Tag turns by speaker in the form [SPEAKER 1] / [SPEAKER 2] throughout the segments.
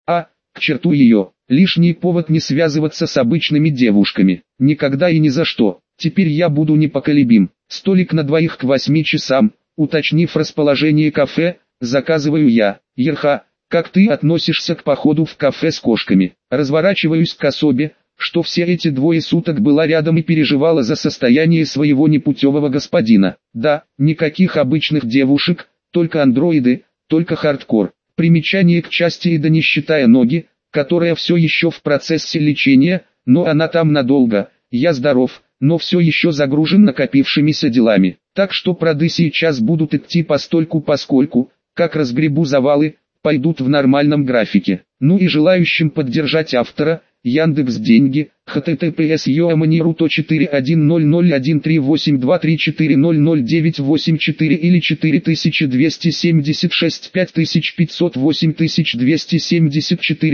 [SPEAKER 1] К черту ее, лишний повод не связываться с обычными девушками, никогда и ни за что. Теперь я буду непоколебим. Столик на двоих к 8 часам, уточнив расположение кафе, заказываю я. Ерха, как ты относишься к походу в кафе с кошками? Разворачиваюсь к особе, что все эти двое суток была рядом и переживала за состояние своего непутевого господина. Да, никаких обычных девушек, только андроиды, только хардкор. Примечание к части и да не считая ноги, которая все еще в процессе лечения, но она там надолго. Я здоров, но все еще загружен накопившимися делами. Так что проды сейчас будут идти постольку-поскольку, как разгребу завалы, пойдут в нормальном графике. Ну и желающим поддержать автора, Яндекс.Деньги, https://41001138234000984 или 4276 5500 8274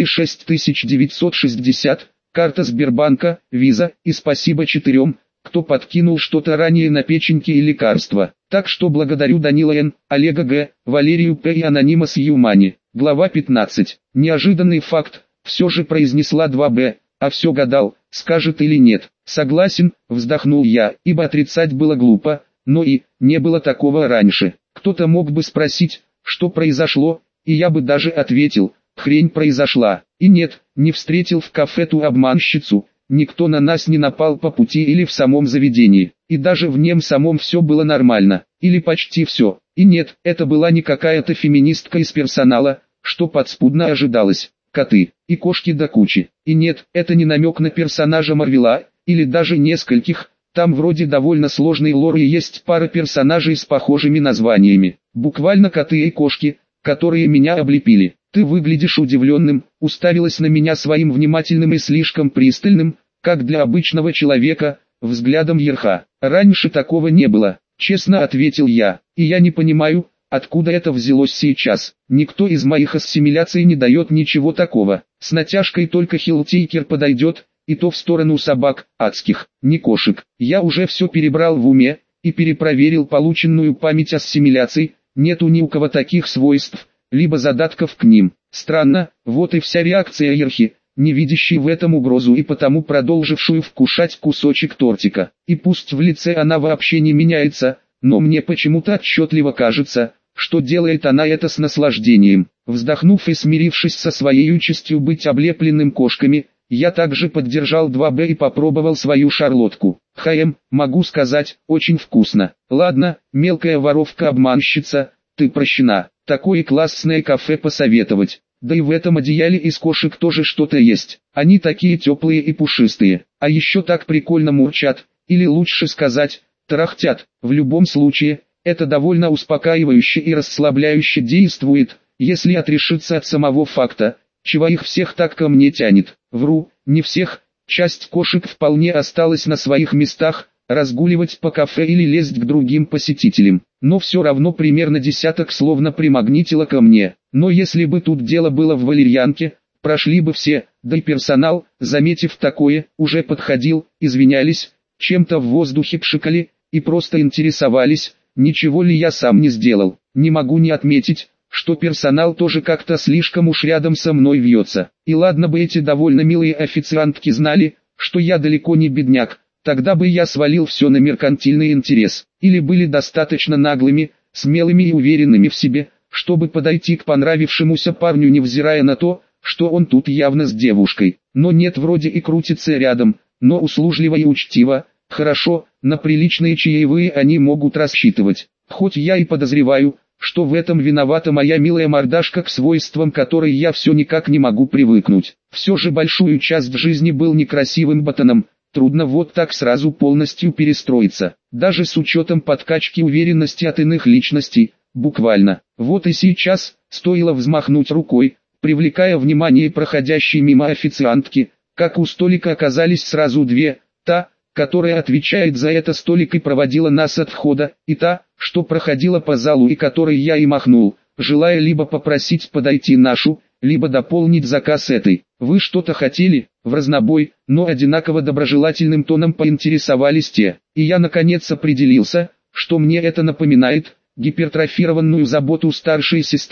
[SPEAKER 1] 6960, карта Сбербанка, Виза, и спасибо 4, кто подкинул что-то ранее на печеньки и лекарства. Так что благодарю Данила Н., Олега Г., Валерию П. и Анонимас Юмани. Глава 15. Неожиданный факт, все же произнесла 2Б, а все гадал, скажет или нет. Согласен, вздохнул я, ибо отрицать было глупо, но и не было такого раньше. Кто-то мог бы спросить, что произошло, и я бы даже ответил, хрень произошла. И нет, не встретил в кафе ту обманщицу, никто на нас не напал по пути или в самом заведении, и даже в нем самом все было нормально, или почти все. И нет, это была не какая-то феминистка из персонала, что подспудно ожидалось. Коты и кошки до кучи. И нет, это не намек на персонажа Марвела, или даже нескольких, там вроде довольно сложный лор и есть пара персонажей с похожими названиями. Буквально коты и кошки, которые меня облепили. Ты выглядишь удивленным, уставилась на меня своим внимательным и слишком пристальным, как для обычного человека, взглядом Ерха. Раньше такого не было, честно ответил я, и я не понимаю, откуда это взялось сейчас. Никто из моих ассимиляций не дает ничего такого. С натяжкой только Хилтейкер подойдет, и то в сторону собак, адских, не кошек. Я уже все перебрал в уме, и перепроверил полученную память ассимиляций, нету ни у кого таких свойств, либо задатков к ним. Странно, вот и вся реакция Ерхи, не видящей в этом угрозу и потому продолжившую вкушать кусочек тортика. И пусть в лице она вообще не меняется, но мне почему-то отчетливо кажется, что делает она это с наслаждением. Вздохнув и смирившись со своей участью быть облепленным кошками, я также поддержал 2Б и попробовал свою шарлотку. Могу сказать, очень вкусно. Ладно, мелкая воровка-обманщица, ты прощена. Такое классное кафе посоветовать. Да и в этом одеяле из кошек тоже что-то есть. Они такие теплые и пушистые. А еще так прикольно мурчат, или лучше сказать, тарахтят. В любом случае, это довольно успокаивающе и расслабляюще действует, если отрешиться от самого факта, чего их всех так ко мне тянет. Вру, не всех, часть кошек вполне осталась на своих местах, разгуливать по кафе или лезть к другим посетителям. Но все равно примерно десяток словно примагнитило ко мне. Но если бы тут дело было в валерьянке, прошли бы все, да и персонал, заметив такое, уже подходил, извинялись, чем-то в воздухе пшикали, и просто интересовались, ничего ли я сам не сделал. Не могу не отметить, что персонал тоже как-то слишком уж рядом со мной вьется. И ладно бы эти довольно милые официантки знали, что я далеко не бедняк, тогда бы я свалил все на меркантильный интерес. Или были достаточно наглыми, смелыми и уверенными в себе, чтобы подойти к понравившемуся парню невзирая на то, что он тут явно с девушкой. Но нет, вроде и крутится рядом, но услужливо и учтиво. Хорошо, на приличные чаевые они могут рассчитывать. Хоть я и подозреваю, что в этом виновата моя милая мордашка, к свойствам которой я все никак не могу привыкнуть. Все же большую часть в жизни был некрасивым ботаном, трудно вот так сразу полностью перестроиться, даже с учетом подкачки уверенности от иных личностей, буквально. Вот и сейчас, стоило взмахнуть рукой, привлекая внимание проходящей мимо официантки, как у столика оказались сразу две, та, которая отвечает за это столик и проводила нас от входа, и та, что проходила по залу и которой я и махнул, желая либо попросить подойти нашу, либо дополнить заказ этой. Вы что-то хотели? В разнобой, но одинаково доброжелательным тоном поинтересовались те. И я наконец определился, что мне это напоминает, гипертрофированную заботу старшей сестры,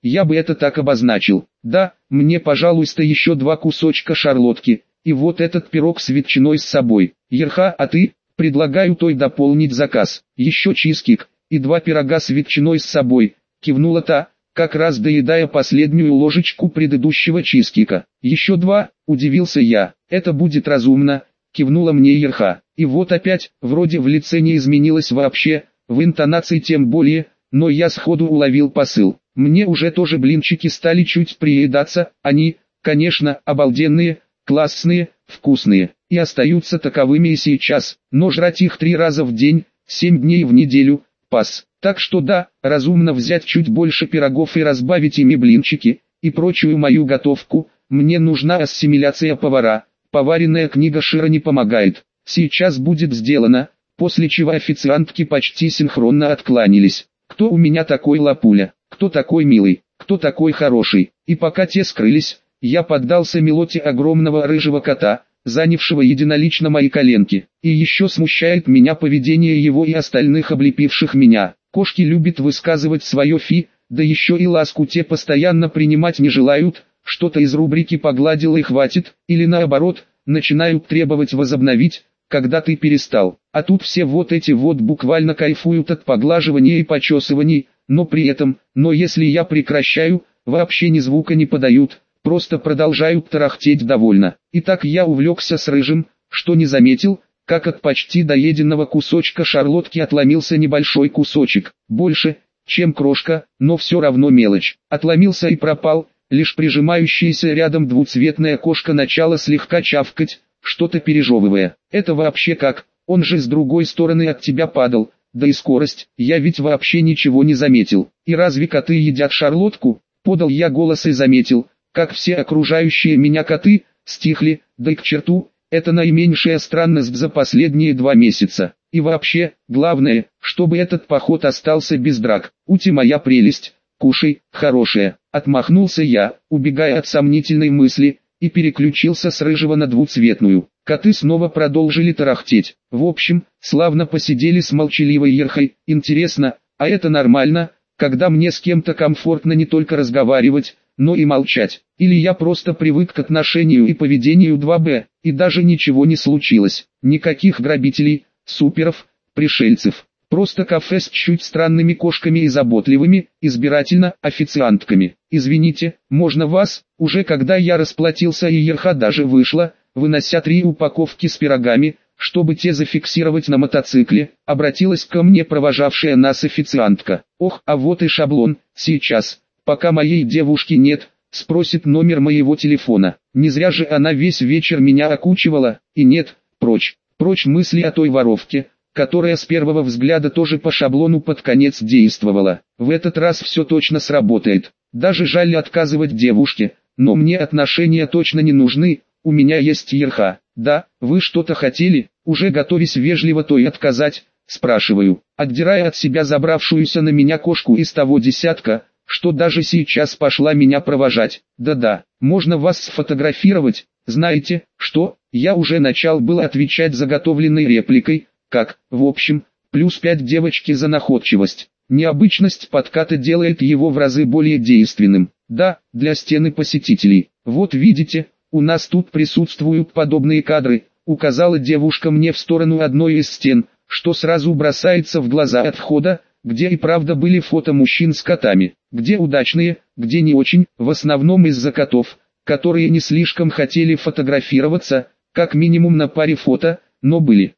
[SPEAKER 1] я бы это так обозначил. Да, мне, пожалуйста, еще 2 кусочка шарлотки, и вот этот пирог с ветчиной с собой. Ерха, а ты? Предлагаю той дополнить заказ. Еще чизкейк, и 2 пирога с ветчиной с собой, кивнула та, как раз доедая последнюю ложечку предыдущего чизкейка. Еще 2, удивился я. Это будет разумно, кивнула мне Ерха. И вот опять, вроде в лице не изменилось вообще, в интонации тем более, но я сходу уловил посыл. Мне уже тоже блинчики стали чуть приедаться, они, конечно, обалденные, классные, вкусные, и остаются таковыми и сейчас, но жрать их 3 раза в день, 7 дней в неделю, пас. Так что да, разумно взять чуть больше пирогов и разбавить ими блинчики, и прочую мою готовку. Мне нужна ассимиляция повара, поваренная книга Шира не помогает. Сейчас будет сделано, после чего официантки почти синхронно откланялись. Кто у меня такой лапуля, кто такой милый, кто такой хороший. И пока те скрылись, я поддался мелоте огромного рыжего кота, занявшего единолично мои коленки. И еще смущает меня поведение его и остальных облепивших меня. Кошки любят высказывать свое фи, да еще и ласку те постоянно принимать не желают, что-то из рубрики «погладил и хватит», или наоборот, начинают требовать возобновить, когда ты перестал. А тут все вот эти вот буквально кайфуют от поглаживания и почесываний, но при этом, если я прекращаю, вообще ни звука не подают, просто продолжают тарахтеть довольно. И так я увлекся с рыжим, что не заметил, как от почти доеденного кусочка шарлотки отломился небольшой кусочек, больше, чем крошка, но все равно мелочь. Отломился и пропал, лишь прижимающаяся рядом двуцветная кошка начала слегка чавкать, что-то пережевывая. Это вообще как? Он же с другой стороны от тебя падал, да и скорость, я ведь вообще ничего не заметил. И разве коты едят шарлотку? Подал я голос и заметил, как все окружающие меня коты, стихли, да и к черту, это наименьшая странность за последние 2 месяца. И вообще, главное, чтобы этот поход остался без драк. Ути моя прелесть, кушай, хорошая. Отмахнулся я, убегая от сомнительной мысли, и переключился с рыжего на двуцветную. Коты снова продолжили тарахтеть. В общем, славно посидели с молчаливой Ерхой. Интересно, а это нормально, когда мне с кем-то комфортно не только разговаривать, но и молчать? Или я просто привык к отношению и поведению 2Б, и даже ничего не случилось? Никаких грабителей, суперов, пришельцев. Просто кафе с чуть странными кошками и заботливыми, избирательно, официантками. «Извините, можно вас?» Уже когда я расплатился и Ерха даже вышла, вынося 3 упаковки с пирогами, чтобы те зафиксировать на мотоцикле, обратилась ко мне провожавшая нас официантка. «Ох, а вот и шаблон, сейчас, пока моей девушки нет, спросит номер моего телефона». Не зря же она весь вечер меня окучивала, и нет, прочь мысли о той воровке, которая с первого взгляда тоже по шаблону под конец действовала. В этот раз все точно сработает. Даже жаль отказывать девушке, но мне отношения точно не нужны, у меня есть Ерха. «Да, вы что-то хотели?» Уже готовясь вежливо то и отказать, спрашиваю, отдирая от себя забравшуюся на меня кошку из того десятка, что даже сейчас пошла меня провожать. «Да-да, можно вас сфотографировать?» Знаете, что? Я уже начал было отвечать заготовленной репликой, как, в общем, +5 девочки за находчивость. Необычность подката делает его в разы более действенным. Да, для стены посетителей. Вот видите, у нас тут присутствуют подобные кадры, указала девушка мне в сторону одной из стен, что сразу бросается в глаза от входа, где и правда были фото мужчин с котами, где удачные, где не очень, в основном из-за котов, которые не слишком хотели фотографироваться, как минимум на паре фото, но были.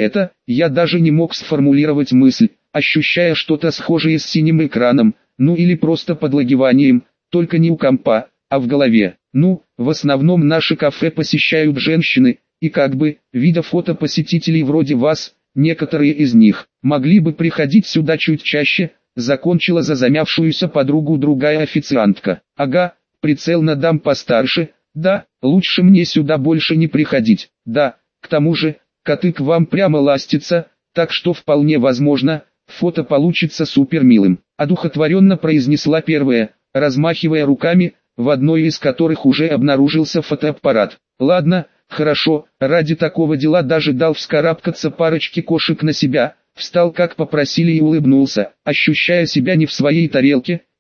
[SPEAKER 1] Я даже не мог сформулировать мысль, ощущая что-то схожее с синим экраном, ну или просто подлагиванием, только не у компа, а в голове. В основном наши кафе посещают женщины, и видя фото посетителей вроде вас, некоторые из них могли бы приходить сюда чуть чаще, закончила за замявшуюся подругу другая официантка. Ага, прицел на дам постарше, да, лучше мне сюда больше не приходить, да, к тому же, коты к вам прямо ластятся, так что вполне возможно, фото получится супер милым. Одухотворенно произнесла первая, размахивая руками, в одной из которых уже обнаружился фотоаппарат. Ладно, хорошо, ради такого дела даже дал вскарабкаться парочке кошек на себя, встал как попросили и улыбнулся, ощущая себя не в своей тарелке,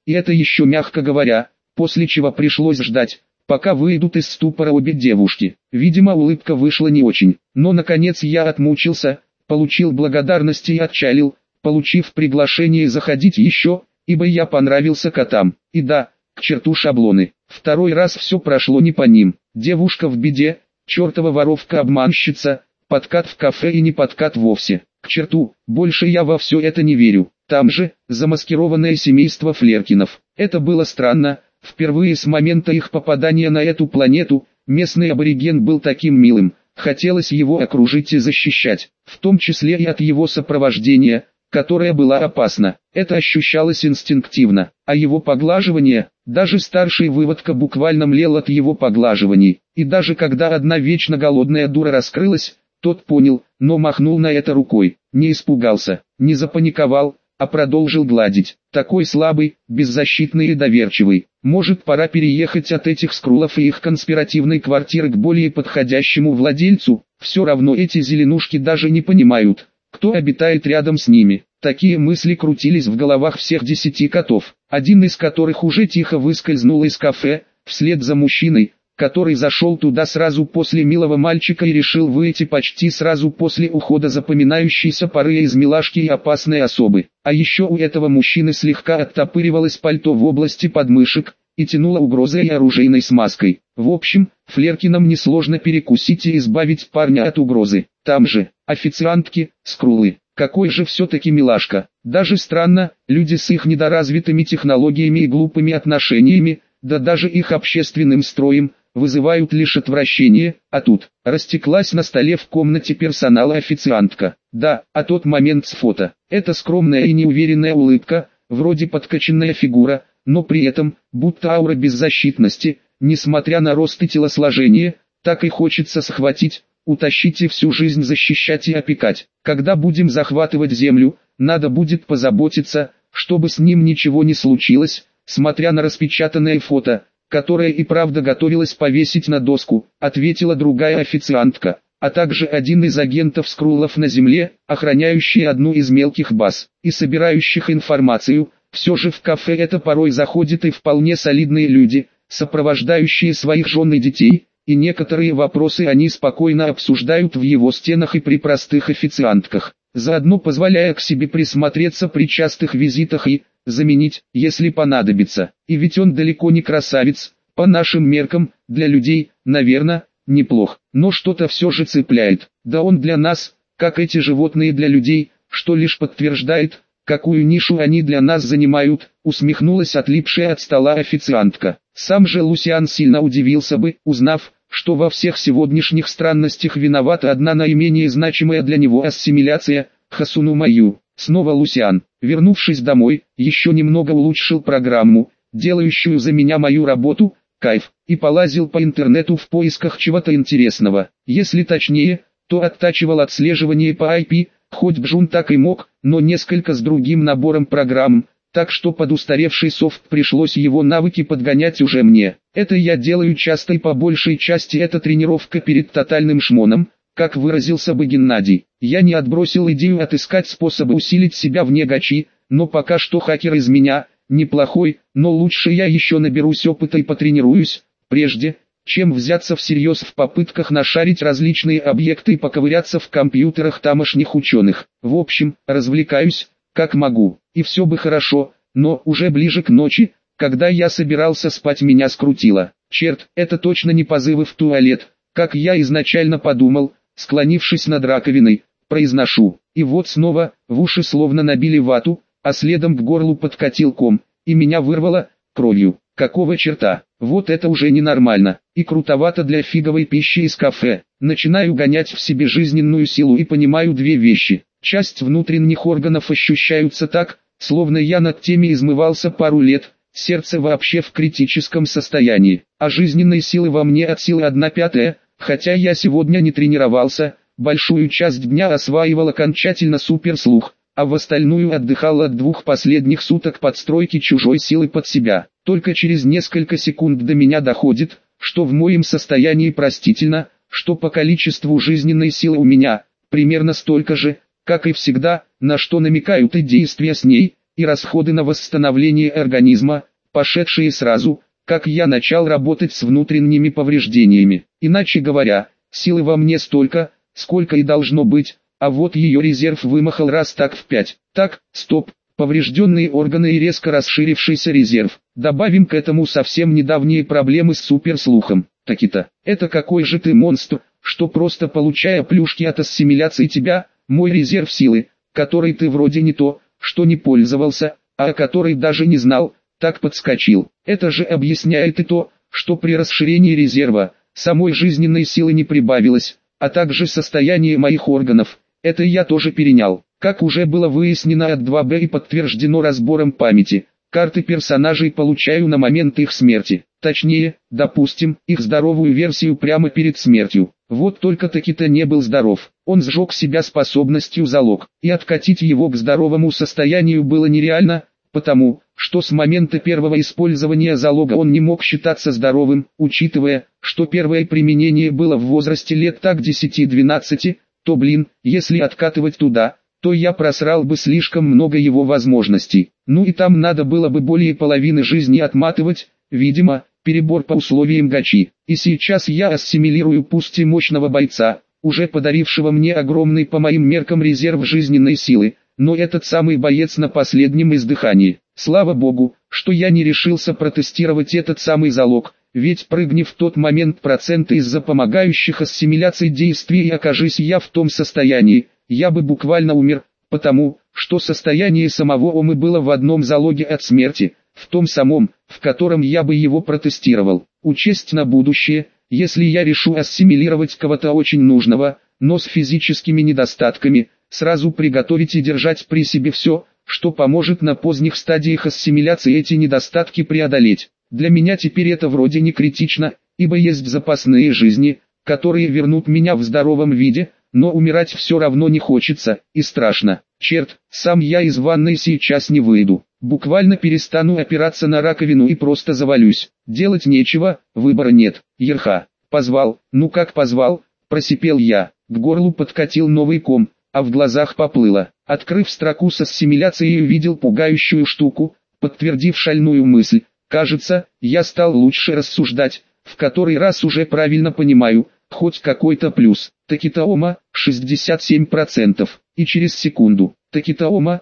[SPEAKER 1] и это еще мягко говоря, после чего пришлось ждать, пока выйдут из ступора обе девушки. Видимо, улыбка вышла не очень, но наконец я отмучился, получил благодарности и отчалил, получив приглашение заходить еще, ибо я понравился котам. И да, к черту шаблоны. Второй раз все прошло не по ним. Девушка в беде, чертова воровка-обманщица, подкат в кафе и не подкат вовсе. К черту, больше я во все это не верю. Там же, замаскированное семейство Флеркинов. Это было странно, впервые с момента их попадания на эту планету, местный абориген был таким милым, хотелось его окружить и защищать, в том числе и от его сопровождения, которое было опасно. Это ощущалось инстинктивно, а его поглаживание, даже старший выводка буквально млел от его поглаживаний, и даже когда одна вечно голодная дура раскрылась, тот понял, но махнул на это рукой, не испугался, не запаниковал, а продолжил гладить. Такой слабый, беззащитный и доверчивый. Может, пора переехать от этих скрулов и их конспиративной квартиры к более подходящему владельцу? Все равно эти зеленушки даже не понимают, кто обитает рядом с ними. Такие мысли крутились в головах всех 10 котов, один из которых уже тихо выскользнул из кафе, вслед за мужчиной, который зашел туда сразу после милого мальчика и решил выйти почти сразу после ухода запоминающейся поры из милашки и опасной особы. А еще у этого мужчины слегка оттопыривалось пальто в области подмышек и тянуло угрозой и оружейной смазкой. В общем, Флеркинам несложно перекусить и избавить парня от угрозы. Там же, официантки, скрулы. Какой же все-таки милашка. Даже странно, люди с их недоразвитыми технологиями и глупыми отношениями, да даже их общественным строем, вызывают лишь отвращение, а тут, растеклась на столе в комнате персонала официантка. Да, а тот момент с фото, это скромная и неуверенная улыбка, вроде подкачанная фигура, но при этом, будто аура беззащитности, несмотря на рост и телосложение, так и хочется схватить, утащить и всю жизнь защищать и опекать. Когда будем захватывать землю, надо будет позаботиться, чтобы с ним ничего не случилось, смотря на распечатанное фото, которое и правда готовилась повесить на доску, ответила другая официантка, а также один из агентов скруллов на земле, охраняющий одну из мелких баз, и собирающих информацию. Все же в кафе это порой заходят и вполне солидные люди, сопровождающие своих жен и детей, и некоторые вопросы они спокойно обсуждают в его стенах и при простых официантках, заодно позволяя к себе присмотреться при частых визитах и заменить, если понадобится. И ведь он далеко не красавец, по нашим меркам, для людей, наверное, неплох, но что-то все же цепляет. Да он для нас, как эти животные для людей, что лишь подтверждает, какую нишу они для нас занимают, усмехнулась отлипшая от стола официантка. Сам же Лусиан сильно удивился бы, узнав, что во всех сегодняшних странностях виновата одна наименее значимая для него ассимиляция, Хасуну Маю. Снова Лусиан, вернувшись домой, еще немного улучшил программу, делающую за меня мою работу, кайф, и полазил по интернету в поисках чего-то интересного. Если точнее, то оттачивал отслеживание по IP, хоть Джун так и мог, но несколько с другим набором программ, так что под устаревший софт пришлось его навыки подгонять уже мне. Это я делаю часто и по большей части это тренировка перед тотальным шмоном, как выразился бы Геннадий. Я не отбросил идею отыскать способы усилить себя вне гачи, но пока что хакер из меня, неплохой, но лучше я еще наберусь опыта и потренируюсь, прежде, чем взяться всерьез в попытках нашарить различные объекты и поковыряться в компьютерах тамошних ученых. В общем, развлекаюсь, как могу, и все бы хорошо, но уже ближе к ночи, когда я собирался спать, меня скрутило. Черт, это точно не позывы в туалет, как я изначально подумал, склонившись над раковиной, произношу, и вот снова, в уши словно набили вату, а следом к горлу подкатил ком, и меня вырвало кровью. Какого черта? Вот это уже ненормально, и крутовато для фиговой пищи из кафе. Начинаю гонять в себе жизненную силу и понимаю две вещи. Часть внутренних органов ощущаются так, словно я над теми измывался пару лет, сердце вообще в критическом состоянии, а жизненной силы во мне от силы 1/5, хотя я сегодня не тренировался, большую часть дня осваивал окончательно суперслух, а в остальную отдыхал от 2 последних суток подстройки чужой силы под себя. Только через несколько секунд до меня доходит, что в моем состоянии простительно, что по количеству жизненной силы у меня примерно столько же, как и всегда, на что намекают и действия с ней, и расходы на восстановление организма, пошедшие сразу, как я начал работать с внутренними повреждениями. Иначе говоря, силы во мне столько, сколько и должно быть, а вот ее резерв вымахал раз так в 5. Так, стоп, поврежденные органы и резко расширившийся резерв. Добавим к этому совсем недавние проблемы с суперслухом. Таки-то, это какой же ты монстр, что просто получая плюшки от ассимиляции тебя, мой резерв силы, который ты вроде не то, что не пользовался, а о которой даже не знал, так подскочил. Это же объясняет и то, что при расширении резерва, самой жизненной силы не прибавилось, а также состояние моих органов. Это я тоже перенял. Как уже было выяснено от 2Б и подтверждено разбором памяти, карты персонажей получаю на момент их смерти. Точнее, допустим, их здоровую версию прямо перед смертью. Вот только таки-то не был здоров. Он сжег себя способностью залог, и откатить его к здоровому состоянию было нереально, потому что с момента первого использования залога он не мог считаться здоровым, учитывая, что первое применение было в возрасте лет так 10-12, то если откатывать туда, то я просрал бы слишком много его возможностей. Ну и там надо было бы более половины жизни отматывать, видимо, перебор по условиям гачи. И сейчас я ассимилирую пусть и мощного бойца, уже подарившего мне огромный по моим меркам резерв жизненной силы, но этот самый боец на последнем издыхании. Слава богу, что я не решился протестировать этот самый залог, ведь прыгни в тот момент проценты из-за помогающих ассимиляций действий и окажись я в том состоянии, я бы буквально умер, потому что состояние самого Омы было в одном залоге от смерти, в том самом, в котором я бы его протестировал. Учесть на будущее, если я решу ассимилировать кого-то очень нужного, но с физическими недостатками, сразу приготовить и держать при себе все, что поможет на поздних стадиях ассимиляции эти недостатки преодолеть. Для меня теперь это вроде не критично, ибо есть запасные жизни, которые вернут меня в здоровом виде, но умирать все равно не хочется, и страшно. Черт, сам я из ванной сейчас не выйду. Буквально перестану опираться на раковину и просто завалюсь. Делать нечего, выбора нет. Ерха, позвал, ну как позвал, просипел я. К горлу подкатил новый ком, а в глазах поплыло. Открыв строку с ассимиляцией, увидел пугающую штуку, подтвердив шальную мысль. Кажется, я стал лучше рассуждать, в который раз уже правильно понимаю, хоть какой-то плюс. Такитаома, 67%, и через секунду, Такитаома,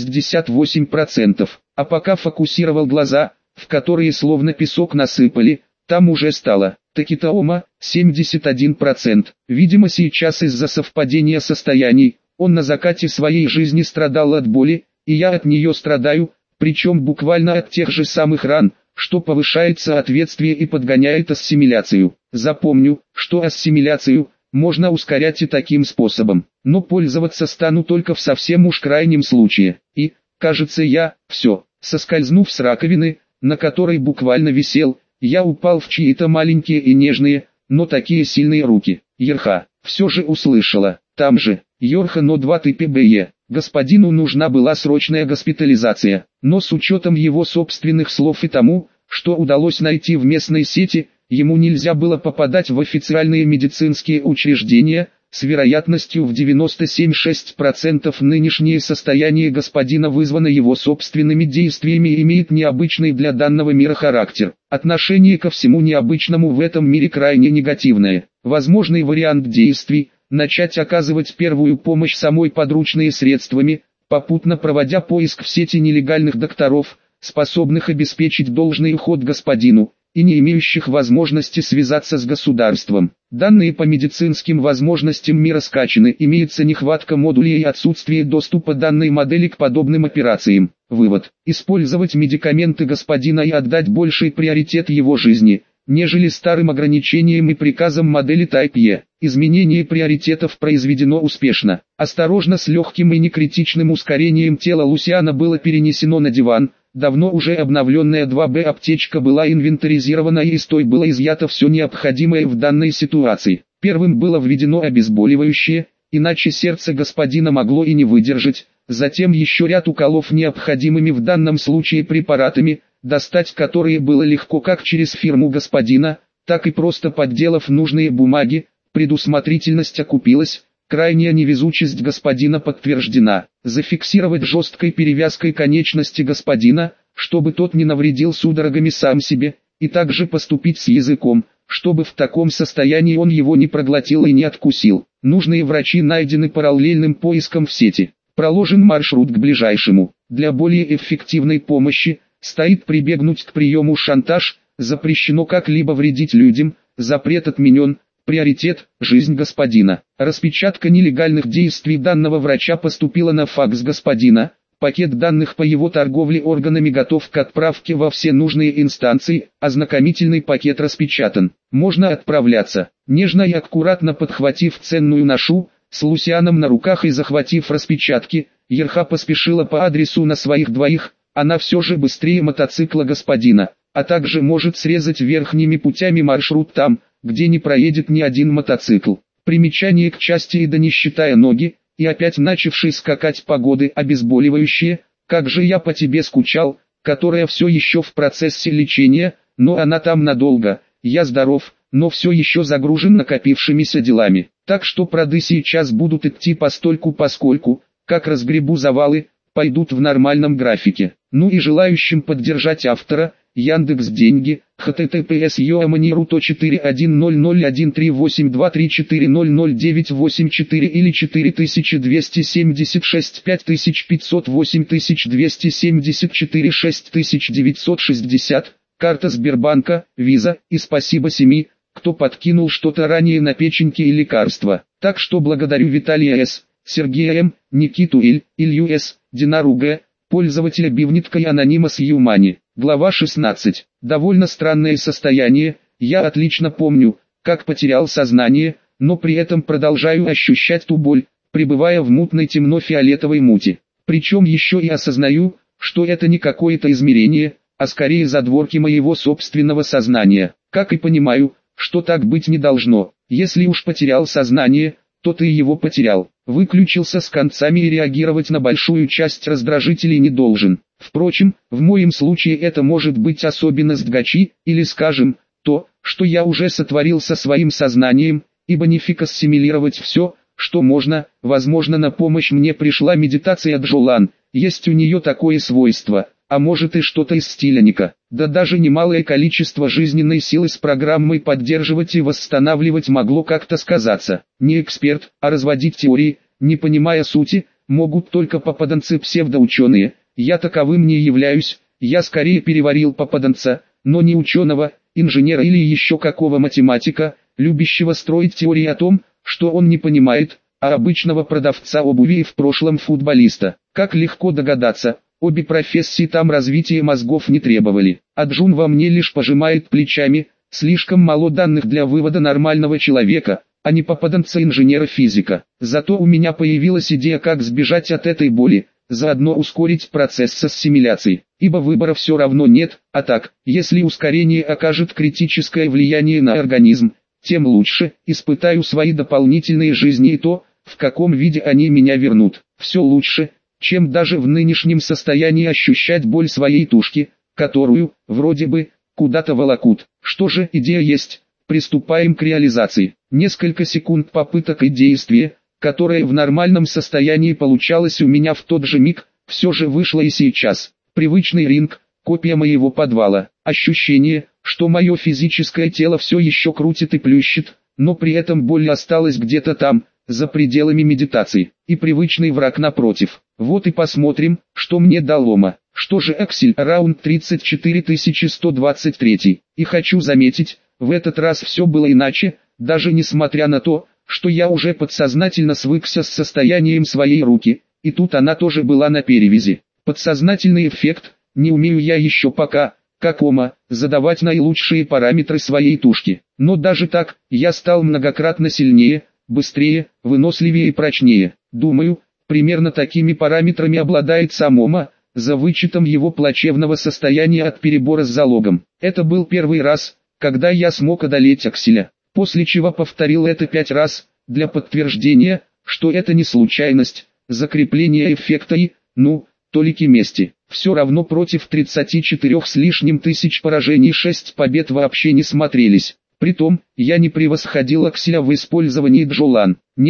[SPEAKER 1] 68%, а пока фокусировал глаза, в которые словно песок насыпали, там уже стало, Такитаома, 71%. Видимо сейчас из-за совпадения состояний, он на закате своей жизни страдал от боли, и я от нее страдаю, причем буквально от тех же самых ран, что повышает соответствие и подгоняет ассимиляцию. Запомню, что ассимиляцию можно ускорять и таким способом, но пользоваться стану только в совсем уж крайнем случае. И, кажется, соскользнув с раковины, на которой буквально висел, я упал в чьи-то маленькие и нежные, но такие сильные руки. Ерха, все же услышала, там же, Йорха, но 2 ТПБЕ. Господину нужна была срочная госпитализация, но с учетом его собственных слов и тому, что удалось найти в местной сети, ему нельзя было попадать в официальные медицинские учреждения. С вероятностью в 97,6% нынешнее состояние господина вызвано его собственными действиями и имеет необычный для данного мира характер. Отношение ко всему необычному в этом мире крайне негативное. Возможный вариант действий – начать оказывать первую помощь самой подручные средствами, попутно проводя поиск в сети нелегальных докторов, способных обеспечить должный уход господину, и не имеющих возможности связаться с государством. Данные по медицинским возможностям мира скачаны, имеется нехватка модулей и отсутствие доступа данной модели к подобным операциям. Вывод. Использовать медикаменты господина и отдать больший приоритет его жизни, нежели старым ограничениям и приказам модели Type E. Изменение приоритетов произведено успешно. Осторожно, с легким и некритичным ускорением тело Лусиана было перенесено на диван. Давно уже обновленная 2Б аптечка была инвентаризирована и из той было изъято все необходимое в данной ситуации. Первым было введено обезболивающее, иначе сердце господина могло и не выдержать. Затем еще ряд уколов необходимыми в данном случае препаратами, достать которые было легко как через фирму господина, так и просто подделав нужные бумаги. Предусмотрительность окупилась, Крайняя невезучесть господина подтверждена. Зафиксировать жесткой перевязкой конечности господина, чтобы тот не навредил судорогами сам себе, и также поступить с языком, чтобы в таком состоянии он его не проглотил и не откусил. Нужные врачи найдены параллельным поиском в сети. Проложен маршрут к ближайшему. Для более эффективной помощи стоит прибегнуть к приему шантаж, запрещено как-либо вредить людям, запрет отменен. Приоритет – жизнь господина. Распечатка нелегальных действий данного врача поступила на факс господина. Пакет данных по его торговле органами готов к отправке во все нужные инстанции, ознакомительный пакет распечатан. Можно отправляться. Нежно и аккуратно подхватив ценную ношу, с Лусианом на руках и захватив распечатки, Ерха поспешила по адресу на своих двоих. Она все же быстрее мотоцикла господина, а также может срезать верхними путями маршрут там, где не проедет ни один мотоцикл. Примечание к части и да не считая ноги, и опять начавшей скакать погоды обезболивающее, как же я по тебе скучал, которая все еще в процессе лечения, но она там надолго, я здоров, но все еще загружен накопившимися делами. Так что проды сейчас будут идти постольку-поскольку, как разгребу завалы, пойдут в нормальном графике. Ну и желающим поддержать автора, Яндекс деньги, https://YOMANIRUTO41001038234000984 или 4276 5500 8274 6960, карта Сбербанка, Виза, и спасибо 7, кто подкинул что-то ранее на печеньки и лекарства. Так что благодарю Виталия С., Сергея М., Никиту Л., Илью С., Динару Г., пользователя Бивнитка и Анонимас Юмани. Глава 16. Довольно странное состояние, я отлично помню, как потерял сознание, но при этом продолжаю ощущать ту боль, пребывая в мутной темно-фиолетовой мути. Причем еще и осознаю, что это не какое-то измерение, а скорее задворки моего собственного сознания. Как и понимаю, что так быть не должно. Если уж потерял сознание, то ты его потерял. Выключился с концами и реагировать на большую часть раздражителей не должен. Впрочем, в моем случае это может быть особенность гачи, или скажем, то, что я уже сотворил со своим сознанием, ибо нифиг ассимилировать все, что можно. Возможно, на помощь мне пришла медитация Джолан, есть у нее такое свойство, а может и что-то из стиля Ника. Да даже немалое количество жизненной силы с программой поддерживать и восстанавливать могло как-то сказаться. Не эксперт, а разводить теории, не понимая сути, могут только попаданцы-псевдоученые. Я таковым не являюсь, я скорее переварил попаданца, но не ученого, инженера или еще какого математика, любящего строить теории о том, что он не понимает, а обычного продавца обуви и в прошлом футболиста. Как легко догадаться, обе профессии там развития мозгов не требовали. А Джун во мне лишь пожимает плечами, слишком мало данных для вывода нормального человека, а не попаданца-инженера-физика. Зато у меня появилась идея, как сбежать от этой боли, заодно ускорить процесс ассимиляции, ибо выбора все равно нет, а так, если ускорение окажет критическое влияние на организм, тем лучше, испытаю свои дополнительные жизни и то, в каком виде они меня вернут. Все лучше, чем даже в нынешнем состоянии ощущать боль своей тушки, которую, вроде бы, куда-то волокут. Что же, идея есть, приступаем к реализации. Несколько секунд попыток и действия, которое в нормальном состоянии получалось у меня в тот же миг, все же вышло и сейчас. Привычный ринг, копия моего подвала. Ощущение, что мое физическое тело все еще крутит и плющит, но при этом боль осталась где-то там, за пределами медитации. И привычный враг напротив. Вот и посмотрим, что мне дал Ома. Что же Эксель, раунд 34123. И хочу заметить, в этот раз все было иначе, даже несмотря на то, что я уже подсознательно свыкся с состоянием своей руки, и тут она тоже была на перевязи. Подсознательный эффект, не умею я еще пока, как Ома, задавать наилучшие параметры своей тушки. Но даже так, я стал многократно сильнее, быстрее, выносливее и прочнее. Думаю, примерно такими параметрами обладает сам Ома, за вычетом его плачевного состояния от перебора с залогом. Это был первый раз, когда я смог одолеть Акселя. После чего повторил это 5 раз, для подтверждения, что это не случайность, закрепление эффекта и, толики мести. Все равно против 34 с лишним тысяч поражений 6 побед вообще не смотрелись. Притом, я не превосходил Акселя в использовании Джолан. Нет,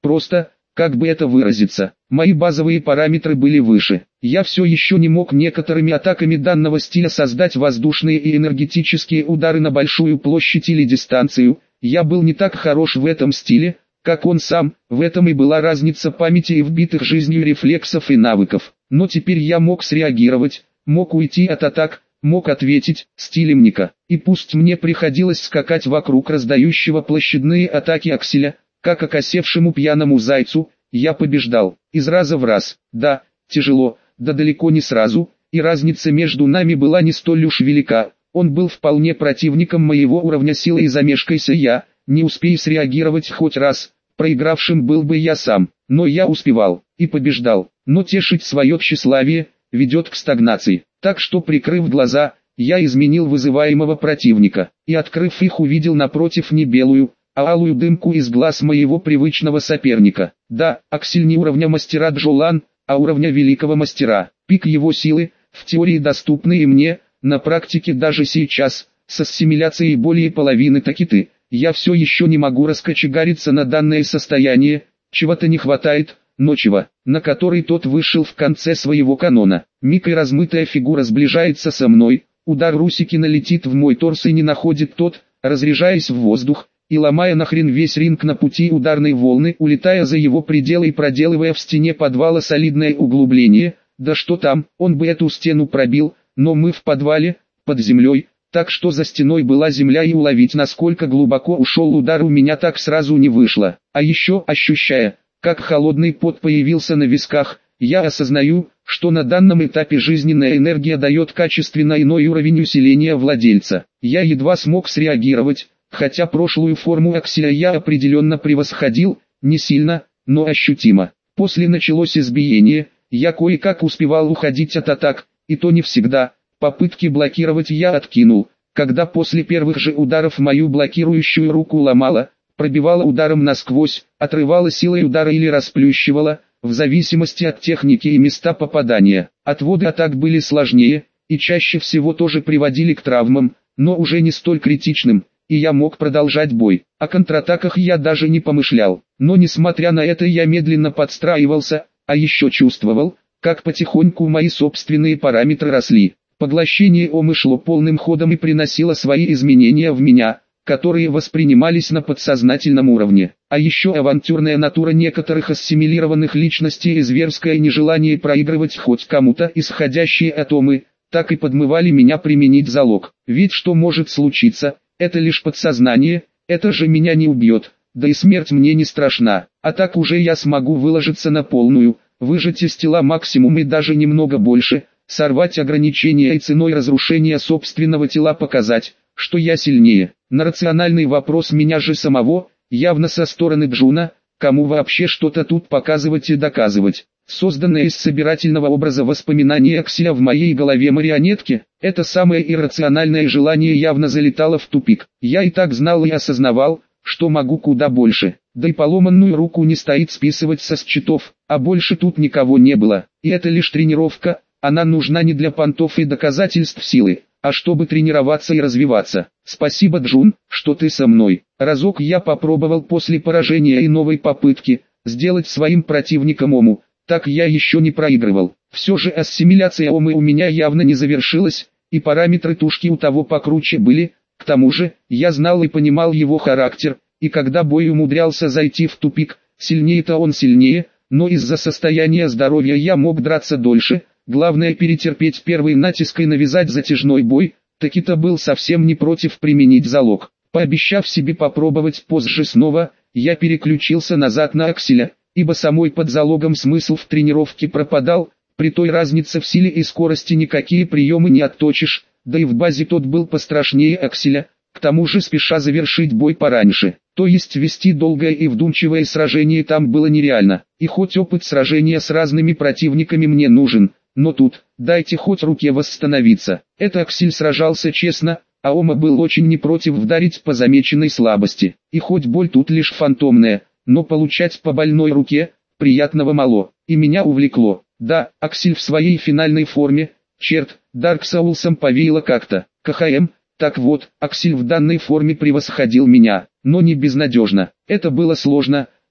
[SPEAKER 1] Просто, как бы это выразиться, мои базовые параметры были выше. Я все еще не мог некоторыми атаками данного стиля создать воздушные и энергетические удары на большую площадь или дистанцию. Я был не так хорош в этом стиле, как он сам, в этом и была разница памяти и вбитых жизнью рефлексов и навыков. Но теперь я мог среагировать, мог уйти от атак, мог ответить стилем Ника. И пусть мне приходилось скакать вокруг раздающего площадные атаки Акселя, как окосевшему пьяному зайцу, я побеждал, из раза в раз. Да, тяжело, да далеко не сразу, и разница между нами была не столь уж велика. Он был вполне противником моего уровня силы, и замешкайся я, не успей среагировать хоть раз, проигравшим был бы я сам. Но я успевал, и побеждал. Но тешить свое тщеславие ведет к стагнации. Так что, прикрыв глаза, я изменил вызываемого противника, и открыв их, увидел напротив не белую, а алую дымку из глаз моего привычного соперника. Да, Аксель не уровня мастера Джолан, а уровня великого мастера. Пик его силы, в теории доступный и мне, на практике даже сейчас, с ассимиляцией более половины Такиты, я все еще не могу раскочегариться на данное состояние, чего-то не хватает, но чего, на который тот вышел в конце своего канона. Миг и размытая фигура сближается со мной, удар Русикина летит в мой торс и не находит тот, разряжаясь в воздух, и ломая нахрен весь ринг на пути ударной волны, улетая за его пределы и проделывая в стене подвала солидное углубление. Да что там, он бы эту стену пробил, но мы в подвале, под землей, так что за стеной была земля, и уловить, насколько глубоко ушел удар, у меня так сразу не вышло. А еще, ощущая, как холодный пот появился на висках, я осознаю, что на данном этапе жизненная энергия дает качественно иной уровень усиления владельца. Я едва смог среагировать, хотя прошлую форму Акселя я определенно превосходил, не сильно, но ощутимо. После началось избиение, я кое-как успевал уходить от атак, и то не всегда. Попытки блокировать я откинул, когда после первых же ударов мою блокирующую руку ломала, пробивала ударом насквозь, отрывала силой удара или расплющивала, в зависимости от техники и места попадания. Отводы атак были сложнее, и чаще всего тоже приводили к травмам, но уже не столь критичным, и я мог продолжать бой. О контратаках я даже не помышлял, но несмотря на это я медленно подстраивался, а еще чувствовал, как потихоньку мои собственные параметры росли. Поглощение Омы шло полным ходом и приносило свои изменения в меня, которые воспринимались на подсознательном уровне. А еще авантюрная натура некоторых ассимилированных личностей и зверское нежелание проигрывать хоть кому-то, исходящие от Омы, так и подмывали меня применить залог. Ведь что может случиться, это лишь подсознание, это же меня не убьет, да и смерть мне не страшна. А так уже я смогу выложиться на полную, выжать из тела максимум и даже немного больше, сорвать ограничения и ценой разрушения собственного тела показать, что я сильнее. На рациональный вопрос меня же самого, явно со стороны Джуна, кому вообще что-то тут показывать и доказывать. Созданное из собирательного образа воспоминаний Акселя в моей голове марионетки, это самое иррациональное желание явно залетало в тупик. Я и так знал и осознавал, что могу куда больше, да и поломанную руку не стоит списывать со счетов, а больше тут никого не было, и это лишь тренировка, она нужна не для понтов и доказательств силы, а чтобы тренироваться и развиваться. Спасибо, Джун, что ты со мной. Разок я попробовал после поражения и новой попытки сделать своим противником Ому, так я еще не проигрывал. Все же ассимиляция Омы у меня явно не завершилась, и параметры тушки у того покруче были. К тому же, я знал и понимал его характер, и когда бой умудрялся зайти в тупик, сильнее-то он сильнее, но из-за состояния здоровья я мог драться дольше, главное перетерпеть первый натиск и навязать затяжной бой. Такита был совсем не против применить залог. Пообещав себе попробовать позже снова, я переключился назад на Акселя, ибо самой под залогом смысл в тренировке пропадал, при той разнице в силе и скорости никакие приемы не отточишь, да и в базе тот был пострашнее Акселя, к тому же спеша завершить бой пораньше, то есть вести долгое и вдумчивое сражение там было нереально, и хоть опыт сражения с разными противниками мне нужен, но тут, дайте хоть руке восстановиться. Это Аксель сражался честно, а Ома был очень не против вдарить по замеченной слабости, и хоть боль тут лишь фантомная, но получать по больной руке, приятного мало, и меня увлекло. Да, Аксель в своей финальной форме, черт, Дарк Соулсом повеяло как-то, КХМ, так вот, Аксель в данной форме превосходил меня, но не безнадежно. Это было сложно,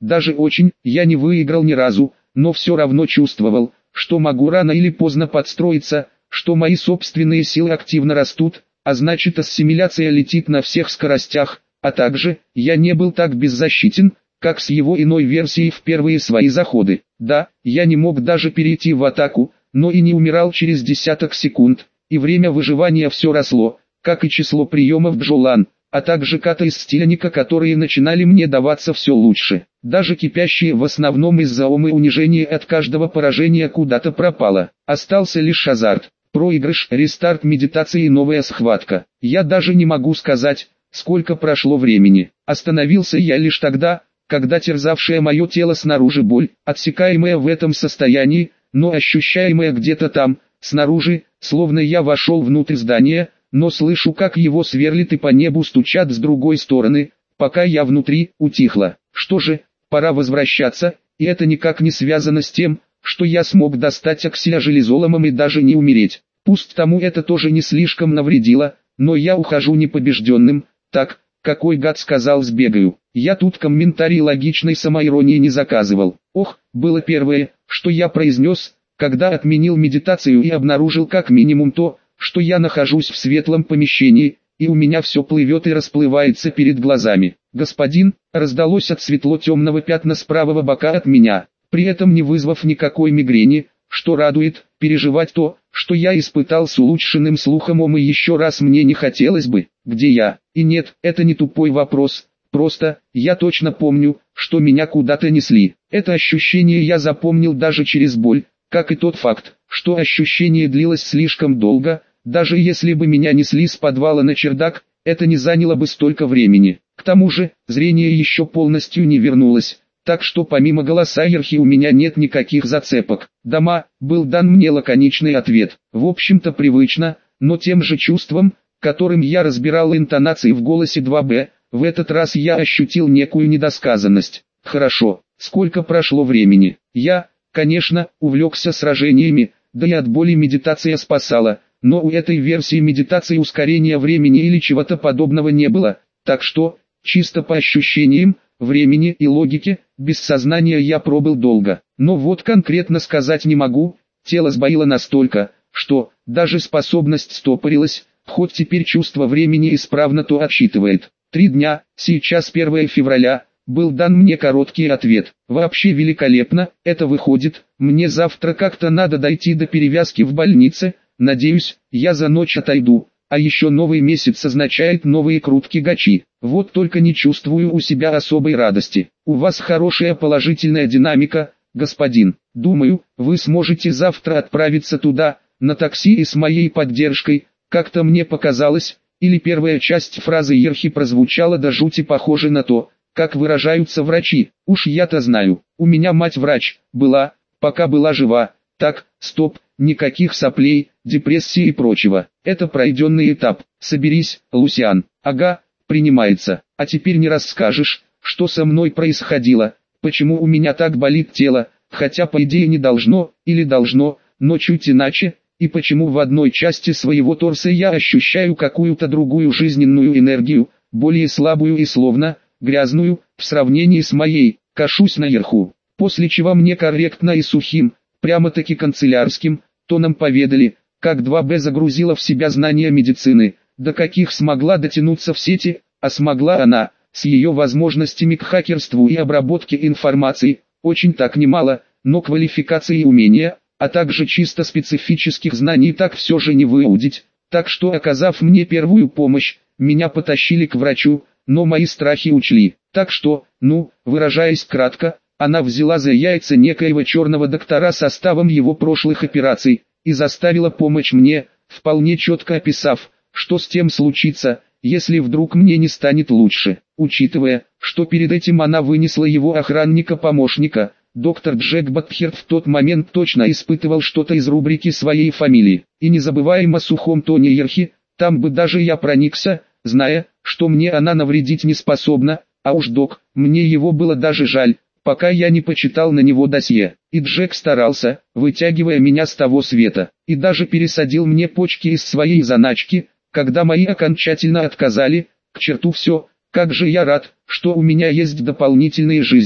[SPEAKER 1] даже очень, я не выиграл ни разу, но все равно чувствовал, что могу рано или поздно подстроиться, что мои собственные силы активно растут, а значит ассимиляция летит на всех скоростях, а также, я не был так беззащитен, как с его иной версией в первые свои заходы. Да, я не мог даже перейти в атаку, но и не умирал через десяток секунд, и время выживания все росло, как и число приемов Джолан, а также ката из стильника, которые начинали мне даваться все лучше. Даже кипящие в основном из-за унижения от каждого поражения куда-то пропало. Остался лишь азарт, проигрыш, рестарт медитации и новая схватка. Я даже не могу сказать, сколько прошло времени. Остановился я лишь тогда, когда терзавшая мое тело снаружи боль, отсекаемая в этом состоянии, но ощущаемая где-то там, снаружи, словно я вошел внутрь здания, но слышу, как его сверлит и по небу стучат с другой стороны, пока я внутри, утихло. Что же, пора возвращаться, и это никак не связано с тем, что я смог достать акселя железоломом и даже не умереть. Пусть тому это тоже не слишком навредило, но я ухожу непобежденным, так, какой гад сказал сбегаю. Я тут комментарий логичной самоиронии не заказывал. Ох, было первое, что я произнес, когда отменил медитацию и обнаружил как минимум то, что я нахожусь в светлом помещении, и у меня все плывет и расплывается перед глазами. «Господин», раздалось от светло-темного пятна с правого бока от меня, при этом не вызвав никакой мигрени, что радует. Переживать то, что я испытал с улучшенным слухом и еще раз мне не хотелось бы. Где я? И нет, это не тупой вопрос, просто, я точно помню, что меня куда-то несли. Это ощущение я запомнил даже через боль, как и тот факт, что ощущение длилось слишком долго. Даже если бы меня несли с подвала на чердак, это не заняло бы столько времени. К тому же, зрение еще полностью не вернулось, так что помимо голоса Ерхи у меня нет никаких зацепок. «Дома», был дан мне лаконичный ответ. В общем-то привычно, но тем же чувством, которым я разбирал интонации в голосе 2Б, в этот раз я ощутил некую недосказанность. Хорошо, сколько прошло времени? Я, конечно, увлекся сражениями, да и от боли медитация спасала. Но у этой версии медитации ускорения времени или чего-то подобного не было, так что, чисто по ощущениям, времени и логике, без сознания я пробыл долго. Но вот конкретно сказать не могу, тело сбоило настолько, что, даже способность стопорилась, хоть теперь чувство времени исправно то отсчитывает. 3 дня, сейчас 1 февраля, был дан мне короткий ответ. Вообще великолепно, это выходит, мне завтра как-то надо дойти до перевязки в больнице. Надеюсь, я за ночь отойду, а еще новый месяц означает новые крутки гачи. Вот только не чувствую у себя особой радости. У вас хорошая положительная динамика, господин. Думаю, вы сможете завтра отправиться туда, на такси и с моей поддержкой, как-то мне показалось, или первая часть фразы Ерхи прозвучала до жути похоже на то, как выражаются врачи. Уж я-то знаю, у меня мать врач, была, пока была жива. Так, стоп, никаких соплей, депрессии и прочего. Это пройденный этап. Соберись, Лусиан. Ага, принимается. А теперь не расскажешь, что со мной происходило, почему у меня так болит тело, хотя по идее не должно, или должно, но чуть иначе, и почему в одной части своего торса я ощущаю какую-то другую жизненную энергию, более слабую и словно, грязную, в сравнении с моей, кашусь наверху. После чего мне корректно и сухим, прямо-таки канцелярским, тоном поведали, как 2Б загрузила в себя знания медицины, до каких смогла дотянуться в сети, а смогла она, с ее возможностями к хакерству и обработке информации, очень так немало, но квалификации и умения, а также чисто специфических знаний так все же не выудить, так что оказав мне первую помощь, меня потащили к врачу, но мои страхи учли, так что, выражаясь кратко, она взяла за яйца некоего черного доктора составом его прошлых операций, и заставила помочь мне, вполне четко описав, что с тем случится, если вдруг мне не станет лучше. Учитывая, что перед этим она вынесла его охранника-помощника, доктор Джек Батхерт в тот момент точно испытывал что-то из рубрики своей фамилии. И не забываем о сухом тоне Ерхи, там бы даже я проникся, зная, что мне она навредить не способна, а уж док, мне его было даже жаль, пока я не почитал на него досье. И Джек старался, вытягивая меня с того света, и даже пересадил мне почки из своей заначки, когда мои окончательно отказали. К черту все, как же я рад, что у меня есть дополнительные жизни,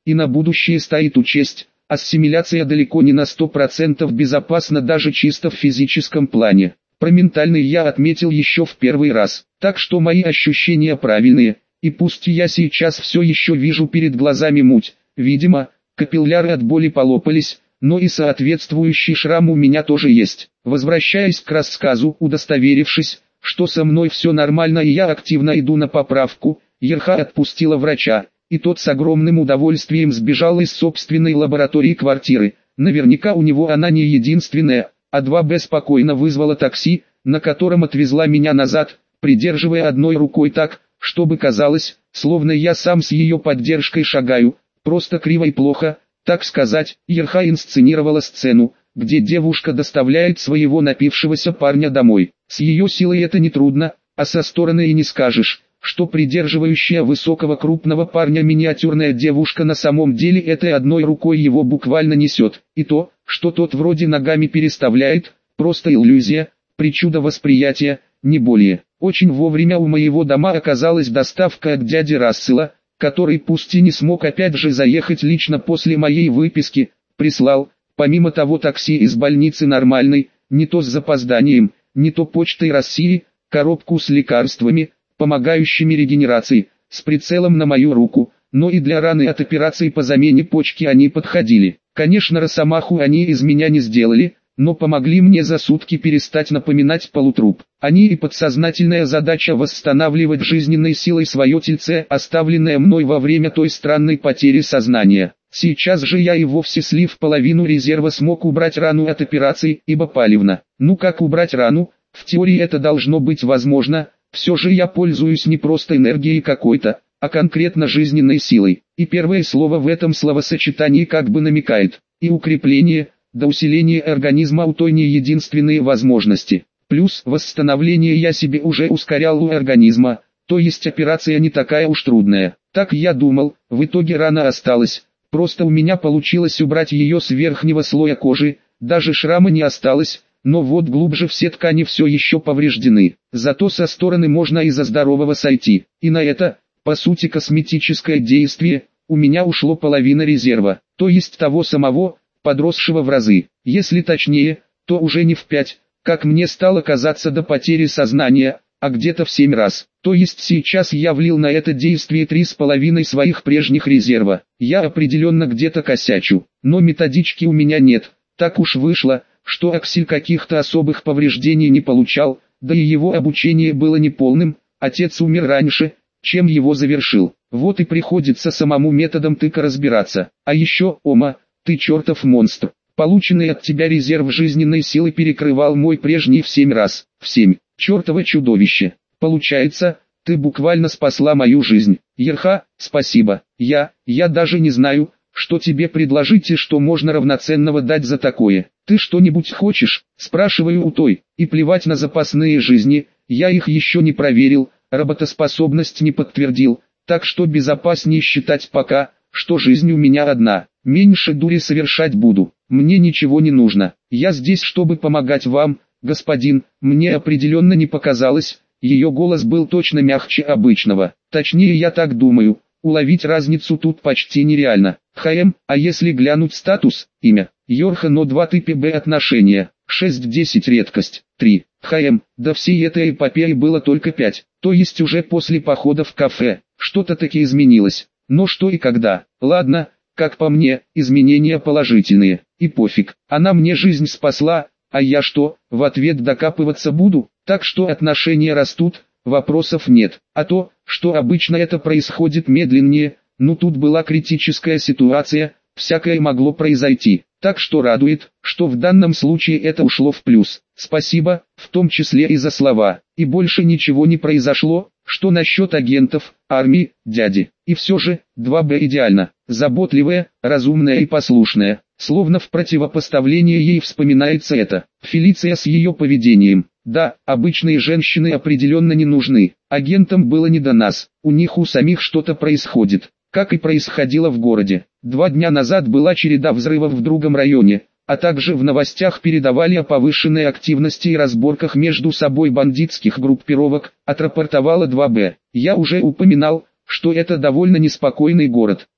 [SPEAKER 1] и на будущее стоит учесть, ассимиляция далеко не на 100% безопасна даже чисто в физическом плане. Про ментальный я отметил еще в первый раз, так что мои ощущения правильные, и пусть я сейчас все еще вижу перед глазами муть, видимо, капилляры от боли полопались, но и соответствующий шрам у меня тоже есть. Возвращаясь к рассказу, удостоверившись, что со мной все нормально и я активно иду на поправку, Ерха отпустила врача, и тот с огромным удовольствием сбежал из собственной лаборатории квартиры. Наверняка у него она не единственная, а 2Б спокойно вызвала такси, на котором отвезла меня назад, придерживая одной рукой так, чтобы казалось, словно я сам с ее поддержкой шагаю, просто криво и плохо, так сказать. Ерха инсценировала сцену, где девушка доставляет своего напившегося парня домой. С ее силой это не трудно, а со стороны и не скажешь, что придерживающая высокого крупного парня миниатюрная девушка на самом деле этой одной рукой его буквально несет. И то, что тот вроде ногами переставляет, просто иллюзия, причуда восприятия, не более. Очень вовремя у моего дома оказалась доставка от дяди Рассела, который пусть и не смог опять же заехать лично после моей выписки, прислал, помимо того такси из больницы нормальной, не то с запозданием, не то почтой России, коробку с лекарствами, помогающими регенерации, с прицелом на мою руку, но и для раны от операции по замене почки они подходили. Конечно, росомаху они из меня не сделали, но помогли мне за сутки перестать напоминать полутруп. Они и подсознательная задача восстанавливать жизненной силой свое тельце, оставленное мной во время той странной потери сознания. Сейчас же я и вовсе слив половину резерва смог убрать рану от операции, ибо палевно. Ну как убрать рану? В теории это должно быть возможно, все же я пользуюсь не просто энергией какой-то, а конкретно жизненной силой. И первое слово в этом словосочетании как бы намекает, и укрепление, до усиления организма у той не единственные возможности. Плюс восстановление я себе уже ускорял у организма, то есть операция не такая уж трудная. Так я думал, в итоге рана осталась, просто у меня получилось убрать ее с верхнего слоя кожи, даже шрама не осталось, но вот глубже все ткани все еще повреждены. Зато со стороны можно из-за здорового сойти, и на это, по сути косметическое действие, у меня ушло половина резерва, то есть того самого, подросшего в разы. Если точнее, то уже не в 5, как мне стало казаться до потери сознания, а где-то в 7 раз. То есть сейчас я влил на это действие 3,5 своих прежних резерва. Я определенно где-то косячу, но методички у меня нет. Так уж вышло, что Аксель каких-то особых повреждений не получал, да и его обучение было неполным, отец умер раньше, чем его завершил. Вот и приходится самому методом тыка разбираться. А еще, Ома, ты чертов монстр. Полученный от тебя резерв жизненной силы перекрывал мой прежний в 7 раз. В 7. Чертово чудовище. Получается, ты буквально спасла мою жизнь. Ерха, спасибо. Я даже не знаю, что тебе предложить и что можно равноценного дать за такое. Ты что-нибудь хочешь? Спрашиваю у той. И плевать на запасные жизни, я их еще не проверил, работоспособность не подтвердил, так что безопаснее считать пока, что жизнь у меня одна. Меньше дури совершать буду. Мне ничего не нужно. Я здесь, чтобы помогать вам, господин. Мне определенно не показалось. Ее голос был точно мягче обычного. Точнее, я так думаю. Уловить разницу тут почти нереально. А если глянуть статус, имя, Йорха, но 2 ТПБ отношения, 6-10 редкость, 3. До всей этой эпопеи было только 5, то есть уже после похода в кафе, что-то таки изменилось. Но что и когда? Ладно, как по мне, изменения положительные, и пофиг, она мне жизнь спасла, а я что, в ответ докапываться буду? Так что отношения растут, вопросов нет, а то, что обычно это происходит медленнее, ну тут была критическая ситуация, всякое могло произойти, так что радует, что в данном случае это ушло в плюс. Спасибо, в том числе и за слова, и больше ничего не произошло. Что насчет агентов, армии, дяди? И все же, 2Б идеально, заботливая, разумная и послушная, словно в противопоставлении ей вспоминается это. Фелиция с ее поведением. Да, обычные женщины определенно не нужны, агентам было не до нас, у них у самих что-то происходит, как и происходило в городе. 2 дня назад была череда взрывов в другом районе, а также в новостях передавали о повышенной активности и разборках между собой бандитских группировок, отрапортовала 2Б. Я уже упоминал, что это довольно неспокойный город,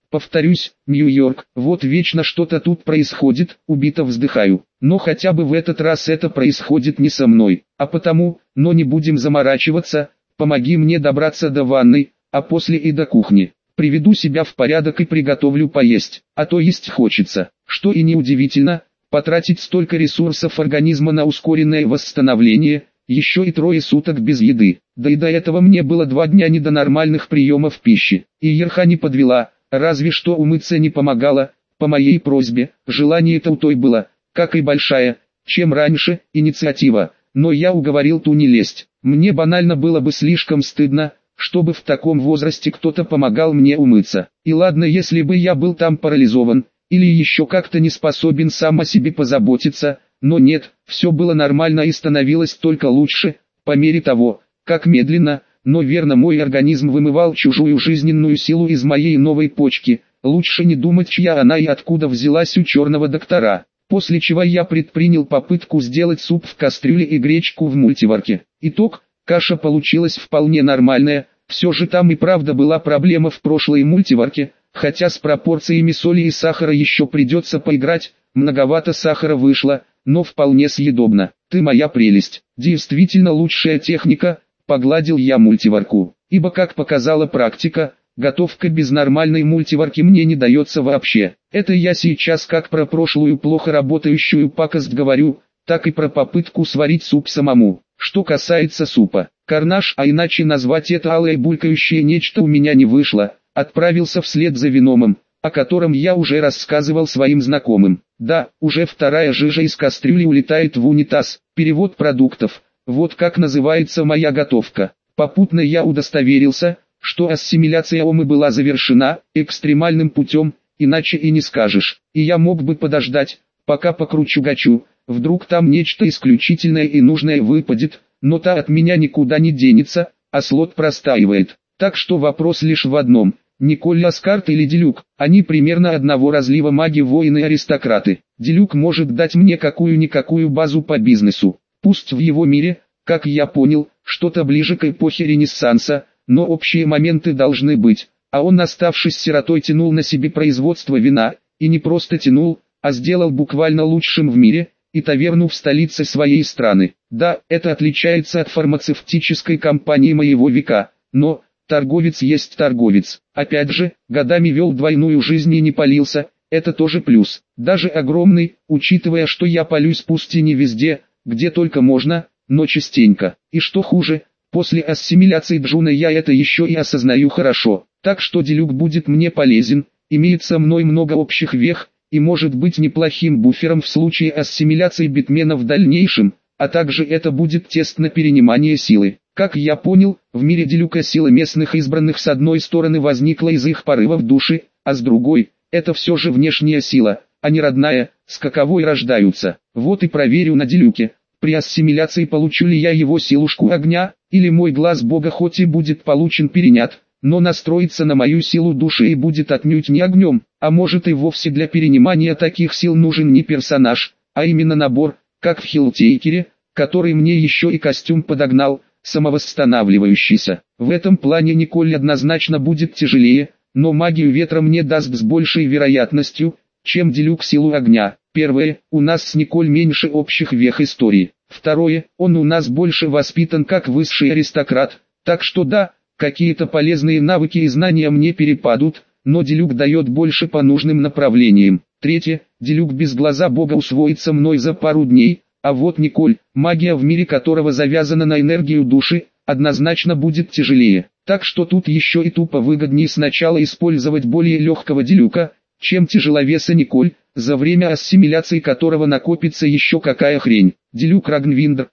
[SPEAKER 1] Повторюсь, Нью-Йорк, вот вечно что-то тут происходит, убито вздыхаю. Но хотя бы в этот раз это происходит не со мной, а потому, но не будем заморачиваться, помоги мне добраться до ванной, а после и до кухни. Приведу себя в порядок и приготовлю поесть, а то есть хочется. Что и неудивительно, потратить столько ресурсов организма на ускоренное восстановление, еще и 3 суток без еды. Да и до этого мне было 2 дня не до нормальных приемов пищи. И Ерха не подвела, разве что умыться не помогало, по моей просьбе. Желание-то у той было, как и большая, чем раньше, инициатива. Но я уговорил ту не лезть. Мне банально было бы слишком стыдно, чтобы в таком возрасте кто-то помогал мне умыться. И ладно, если бы я был там парализован, или еще как-то не способен сам о себе позаботиться, но нет, все было нормально и становилось только лучше, по мере того, как медленно, но верно мой организм вымывал чужую жизненную силу из моей новой почки. Лучше не думать, чья она и откуда взялась у черного доктора. После чего я предпринял попытку сделать суп в кастрюле и гречку в мультиварке. Итог: каша получилась вполне нормальная, все же там и правда была проблема в прошлой мультиварке, хотя с пропорциями соли и сахара еще придется поиграть, многовато сахара вышло, но вполне съедобно. Ты моя прелесть, действительно лучшая техника, погладил я мультиварку, ибо как показала практика, готовка без нормальной мультиварки мне не дается вообще. Это я сейчас как про прошлую плохо работающую пакость говорю, так и про попытку сварить суп самому. Что касается супа, карнаж, а иначе назвать это алое булькающее нечто у меня не вышло, отправился вслед за Веномом, о котором я уже рассказывал своим знакомым. Да, уже вторая жижа из кастрюли улетает в унитаз. Перевод продуктов, вот как называется моя готовка. Попутно я удостоверился, что ассимиляция омы была завершена экстремальным путем, иначе и не скажешь. И я мог бы подождать, пока покручу гачу, вдруг там нечто исключительное и нужное выпадет, но та от меня никуда не денется, а слот простаивает. Так что вопрос лишь в одном: Николь Ласкарт или Делюк? Они примерно одного разлива маги-воины-аристократы. Делюк может дать мне какую-никакую базу по бизнесу. Пусть в его мире, как я понял, что-то ближе к эпохе Ренессанса, но общие моменты должны быть. А он, оставшись сиротой, тянул на себе производство вина, и не просто тянул, а сделал буквально лучшим в мире, и таверну в столице своей страны. Да, это отличается от фармацевтической компании моего века, но торговец есть торговец. Опять же, годами вел двойную жизнь и не палился, это тоже плюс. Даже огромный, учитывая, что я палюсь пусть и не везде, где только можно, но частенько. И что хуже, после ассимиляции Джуна я это еще и осознаю хорошо. Так что Делюк будет мне полезен, имеет со мной много общих вех, и может быть неплохим буфером в случае ассимиляции битмена в дальнейшем, а также это будет тест на перенимание силы. Как я понял, в мире Делюка сила местных избранных с одной стороны возникла из их порывов души, а с другой, это все же внешняя сила, а не родная, с каковой рождаются. Вот и проверю на Делюке, при ассимиляции получу ли я его силушку огня, или мой глаз бога хоть и будет получен перенят, но настроится на мою силу души и будет отнюдь не огнем, а может и вовсе для перенимания таких сил нужен не персонаж, а именно набор, как в Хиллтейкере, который мне еще и костюм подогнал, самовосстанавливающийся. В этом плане Николь однозначно будет тяжелее, но магию ветра мне даст с большей вероятностью, чем Делюк силу огня. Первое, у нас с Николь меньше общих вех истории. Второе, он у нас больше воспитан как высший аристократ, так что да, какие-то полезные навыки и знания мне перепадут, но Делюк дает больше по нужным направлениям. Третье, Делюк без глаза бога усвоится мной за пару дней, а вот Николь, магия в мире которого завязана на энергию души, однозначно будет тяжелее. Так что тут еще и тупо выгоднее сначала использовать более легкого Делюка, чем тяжеловеса Николь, за время ассимиляции которого накопится еще какая хрень. Делюк Рагнвиндер,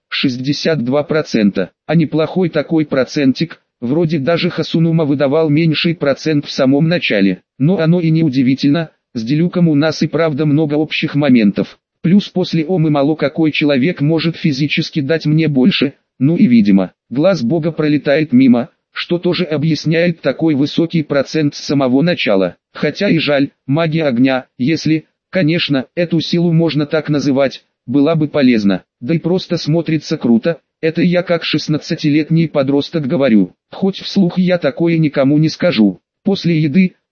[SPEAKER 1] 62%, а неплохой такой процентик, вроде даже Хасунума выдавал меньший процент в самом начале. Но оно и не удивительно, с Делюком у нас и правда много общих моментов. Плюс после Омы мало какой человек может физически дать мне больше, ну и видимо, глаз бога пролетает мимо, что тоже объясняет такой высокий процент с самого начала. Хотя и жаль, магия огня, если, конечно, эту силу можно так называть, была бы полезна, да и просто смотрится круто, это я как 16-летний подросток говорю, хоть вслух я такое никому не скажу. После еды,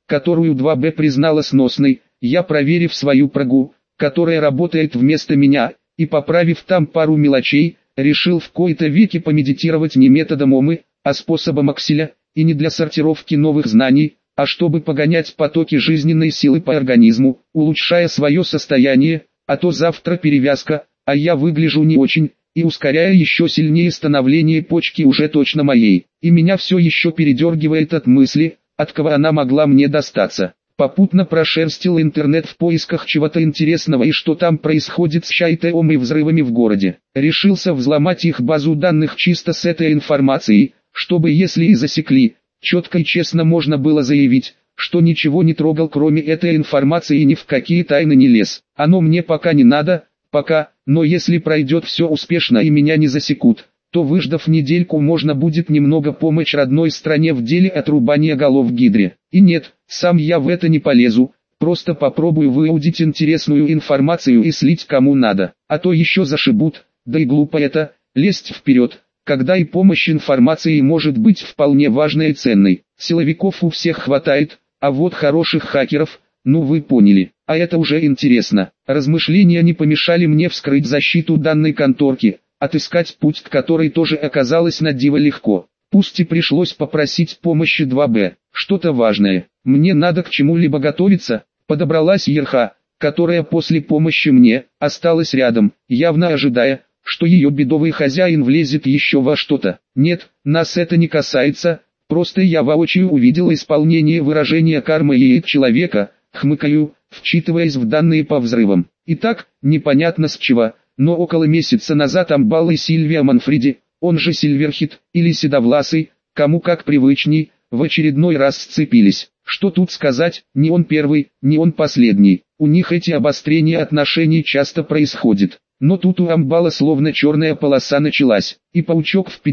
[SPEAKER 1] которую 2Б признала сносной, я, проверив свою прогу, которая работает вместо меня, и поправив там пару мелочей, решил в кои-то веки помедитировать не методом Омы, а способом Акселя, и не для сортировки новых знаний, а чтобы погонять потоки жизненной силы по организму, улучшая свое состояние, а то завтра перевязка, а я выгляжу не очень, и ускоряя еще сильнее становление почки уже точно моей, и меня все еще передергивает от мысли, от кого она могла мне достаться. Попутно прошерстил интернет в поисках чего-то интересного и что там происходит с Чайтеом и взрывами в городе. Решился взломать их базу данных чисто с этой информацией, чтобы если и засекли, четко и честно можно было заявить, что ничего не трогал кроме этой информации и ни в какие тайны не лез. Оно мне пока не надо, пока, но если пройдет все успешно и меня не засекут, то выждав недельку можно будет немного помочь родной стране в деле отрубания голов Гидре. И нет, сам я в это не полезу, просто попробую выудить интересную информацию и слить кому надо, а то еще зашибут, да и глупо это, лезть вперед, когда и помощь информации может быть вполне важной и ценной. Силовиков у всех хватает, а вот хороших хакеров, ну вы поняли, а это уже интересно. Размышления не помешали мне вскрыть защиту данной конторки, отыскать путь к которой тоже оказалось на диво легко. Пусть и пришлось попросить помощи 2Б, что-то важное, мне надо к чему-либо готовиться, подобралась Ерха, которая после помощи мне, осталась рядом, явно ожидая, что ее бедовый хозяин влезет еще во что-то. Нет, нас это не касается, просто я воочию увидел исполнение выражения кармы яиц человека, хмыкаю, вчитываясь в данные по взрывам. Итак, непонятно с чего, но около месяца назад Амбал и Сильвия Манфреди, он же Сильверхит, или Седовласый, кому как привычней, в очередной раз сцепились. Что тут сказать, не он первый, не он последний, у них эти обострения отношений часто происходят. Но тут у Амбала словно черная полоса началась, и паучок в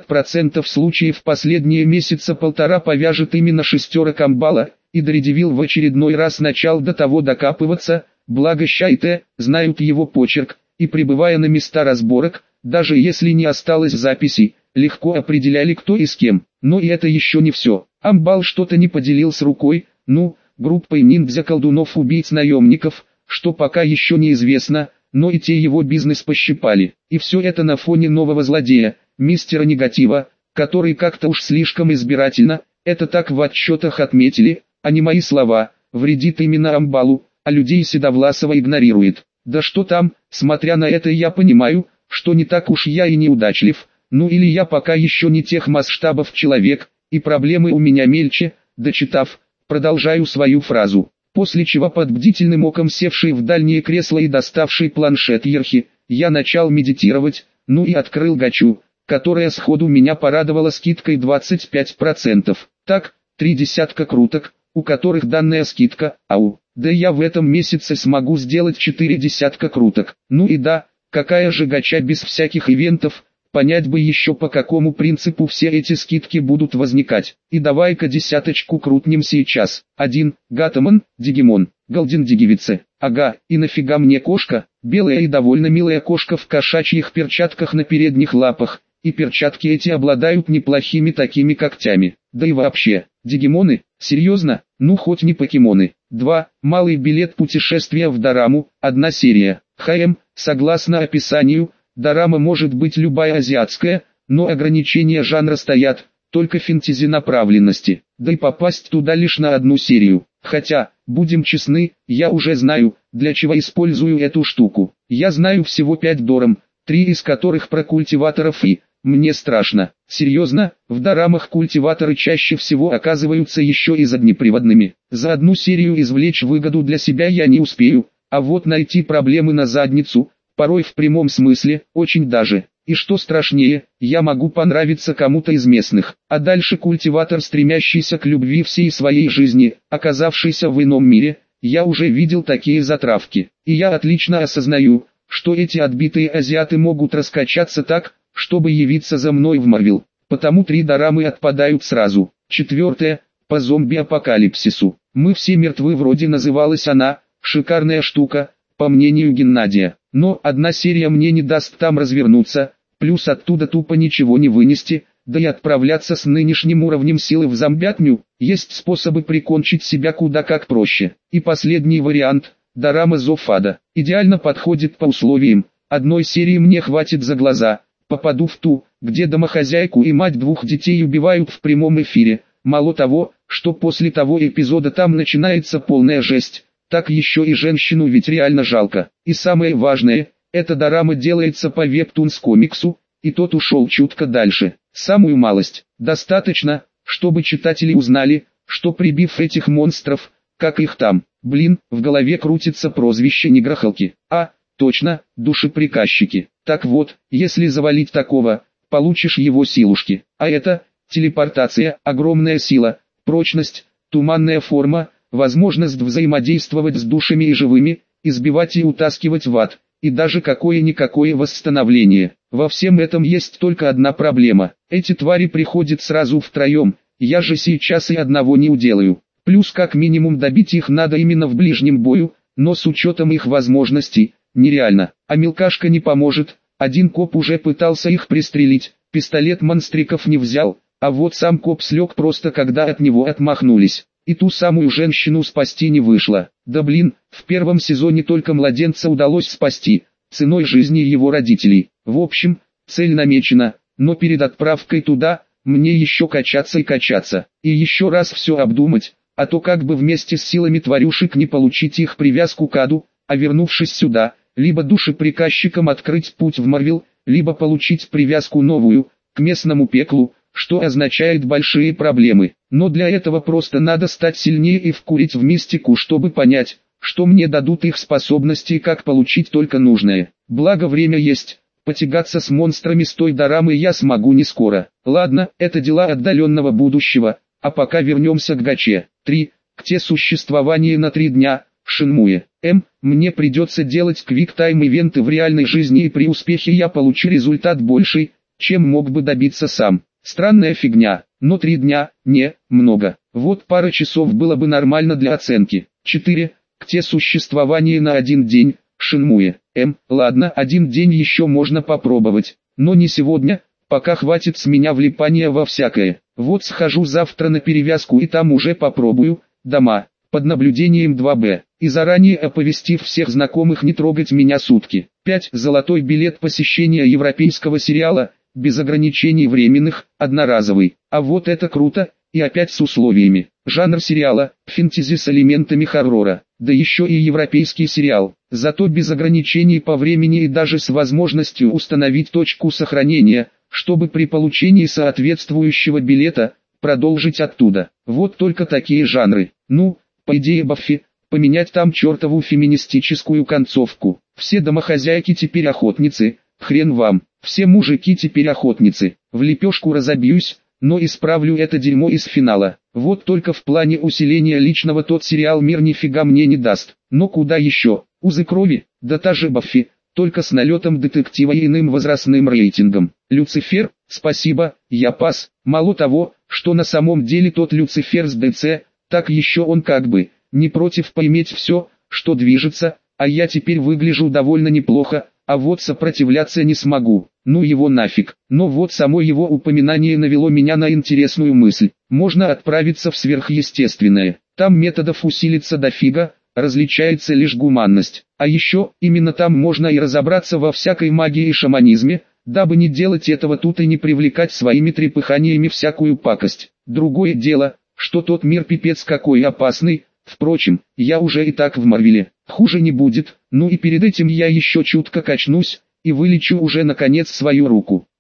[SPEAKER 1] 50% случаев последние месяца полтора повяжет именно шестерок Амбала, и Дредивилл в очередной раз начал до того докапываться, благо Чайте, знают его почерк, и прибывая на места разборок, даже если не осталось записей, легко определяли кто и с кем. Но и это еще не все. Амбал что-то не поделил с рукой, группой ниндзя-колдунов-убийц-наемников, что пока еще неизвестно, но и те его бизнес пощипали. И все это на фоне нового злодея, мистера Негатива, который как-то уж слишком избирательно, это так в отчетах отметили, а не мои слова, вредит именно Амбалу, а людей Седовласова игнорирует. Да что там, смотря на это я понимаю, что не так уж я и неудачлив, или я пока еще не тех масштабов человек, и проблемы у меня мельче, дочитав, продолжаю свою фразу. После чего под бдительным оком севший в дальнее кресло и доставший планшет Ерхи, я начал медитировать, и открыл гачу, которая сходу меня порадовала скидкой 25%. Так, 3 десятка круток, у которых данная скидка, да я в этом месяце смогу сделать 4 десятка круток. И да, какая же гача без всяких ивентов, понять бы еще по какому принципу все эти скидки будут возникать. И давай-ка десяточку крутнем сейчас. 1. Гатамон, Дигимон, Голден Дигивице. Ага, и нафига мне кошка? Белая и довольно милая кошка в кошачьих перчатках на передних лапах. И перчатки эти обладают неплохими такими когтями. Да и вообще, Дигимоны, серьезно? Хоть не покемоны. 2. Малый билет путешествия в Дораму, 1 серия. Согласно описанию, дорама может быть любая азиатская, но ограничения жанра стоят, только фэнтези направленности. Да и попасть туда лишь на 1 серию. Хотя, будем честны, я уже знаю, для чего использую эту штуку. Я знаю всего 5 дорам, 3 из которых про культиваторов и... Мне страшно. Серьезно, в дорамах культиваторы чаще всего оказываются еще и заднеприводными. За 1 серию извлечь выгоду для себя я не успею, а вот найти проблемы на задницу, порой в прямом смысле, очень даже. И что страшнее, я могу понравиться кому-то из местных. А дальше культиватор, стремящийся к любви всей своей жизни, оказавшийся в ином мире, я уже видел такие затравки. И я отлично осознаю, что эти отбитые азиаты могут раскачаться так, чтобы явиться за мной в Марвел. Потому 3 дорамы отпадают сразу. 4. По зомби-апокалипсису. Мы все мертвы, вроде называлась она, шикарная штука, по мнению Геннадия. Но 1 серия мне не даст там развернуться, плюс оттуда тупо ничего не вынести, да и отправляться с нынешним уровнем силы в зомбятню, есть способы прикончить себя куда как проще. И последний вариант, дорама Зофада, идеально подходит по условиям, одной серии мне хватит за глаза, попаду в ту, где домохозяйку и мать двух детей убивают в прямом эфире, мало того, что после того эпизода там начинается полная жесть, так еще и женщину ведь реально жалко. И самое важное, эта дорама делается по вебтунс комиксу, и тот ушел чутко дальше. Самую малость, достаточно, чтобы читатели узнали, что прибив этих монстров, как их там, в голове крутится прозвище негрохалки. А, точно, душеприказчики. Так вот, если завалить такого, получишь его силушки. А это, телепортация, огромная сила, прочность, туманная форма, возможность взаимодействовать с душами и живыми, избивать и утаскивать в ад, и даже какое-никакое восстановление. Во всем этом есть только одна проблема. Эти твари приходят сразу втроем, я же сейчас и одного не уделаю. Плюс как минимум добить их надо именно в ближнем бою, но с учетом их возможностей, нереально. А мелкашка не поможет, один коп уже пытался их пристрелить, пистолет монстриков не взял, а вот сам коп слег просто когда от него отмахнулись. И ту самую женщину спасти не вышло. Да в первом сезоне только младенца удалось спасти, ценой жизни его родителей. В общем, цель намечена, но перед отправкой туда, мне еще качаться и качаться. И еще раз все обдумать, а то как бы вместе с силами тварюшек не получить их привязку к аду, а вернувшись сюда, либо душеприказчикам открыть путь в Марвел, либо получить привязку новую, к местному пеклу, что означает большие проблемы. Но для этого просто надо стать сильнее и вкурить в мистику, чтобы понять, что мне дадут их способности и как получить только нужное. Благо время есть, потягаться с монстрами с той дорамой я смогу не скоро. Ладно, это дела отдаленного будущего, а пока вернемся к гаче. 3. К те существование на 3 дня, Шинмуе. Мне придется делать квик-тайм ивенты в реальной жизни, и при успехе я получу результат больший, чем мог бы добиться сам. Странная фигня, но 3 дня, не, много. Вот пара часов было бы нормально для оценки. 4. К те существование на 1 день, Шинмуе. Ладно, 1 день еще можно попробовать, но не сегодня, пока хватит с меня влипания во всякое. Вот схожу завтра на перевязку и там уже попробую, дома, под наблюдением 2Б, и заранее оповестив всех знакомых не трогать меня сутки. 5. Золотой билет посещения европейского сериала, без ограничений временных, одноразовый. А вот это круто, и опять с условиями. Жанр сериала, фэнтези с элементами хоррора, да еще и европейский сериал. Зато без ограничений по времени и даже с возможностью установить точку сохранения, чтобы при получении соответствующего билета, продолжить оттуда. Вот только такие жанры. Ну, по идее Баффи, поменять там чертову феминистическую концовку. Все домохозяйки теперь охотницы, хрен вам. Все мужики теперь охотницы. В лепешку разобьюсь, но исправлю это дерьмо из финала. Вот только в плане усиления личного тот сериал мир нифига мне не даст. Но куда еще? Узы крови, да та же Баффи, только с налетом детектива и иным возрастным рейтингом. Люцифер, спасибо, я пас. Мало того, что на самом деле тот Люцифер с ДЦ, так еще он как бы не против поиметь все, что движется, а я теперь выгляжу довольно неплохо, а вот сопротивляться не смогу. Ну его нафиг. Но вот само его упоминание навело меня на интересную мысль. Можно отправиться в сверхъестественное. Там методов усилиться дофига, различается лишь гуманность. А еще, именно там можно и разобраться во всякой магии и шаманизме, дабы не делать этого тут и не привлекать своими трепыханиями всякую пакость. Другое дело, что тот мир пипец какой опасный. Впрочем, я уже и так в Марвеле. Хуже не будет, ну и перед этим я еще чутко качнусь, и вылечу уже наконец свою руку.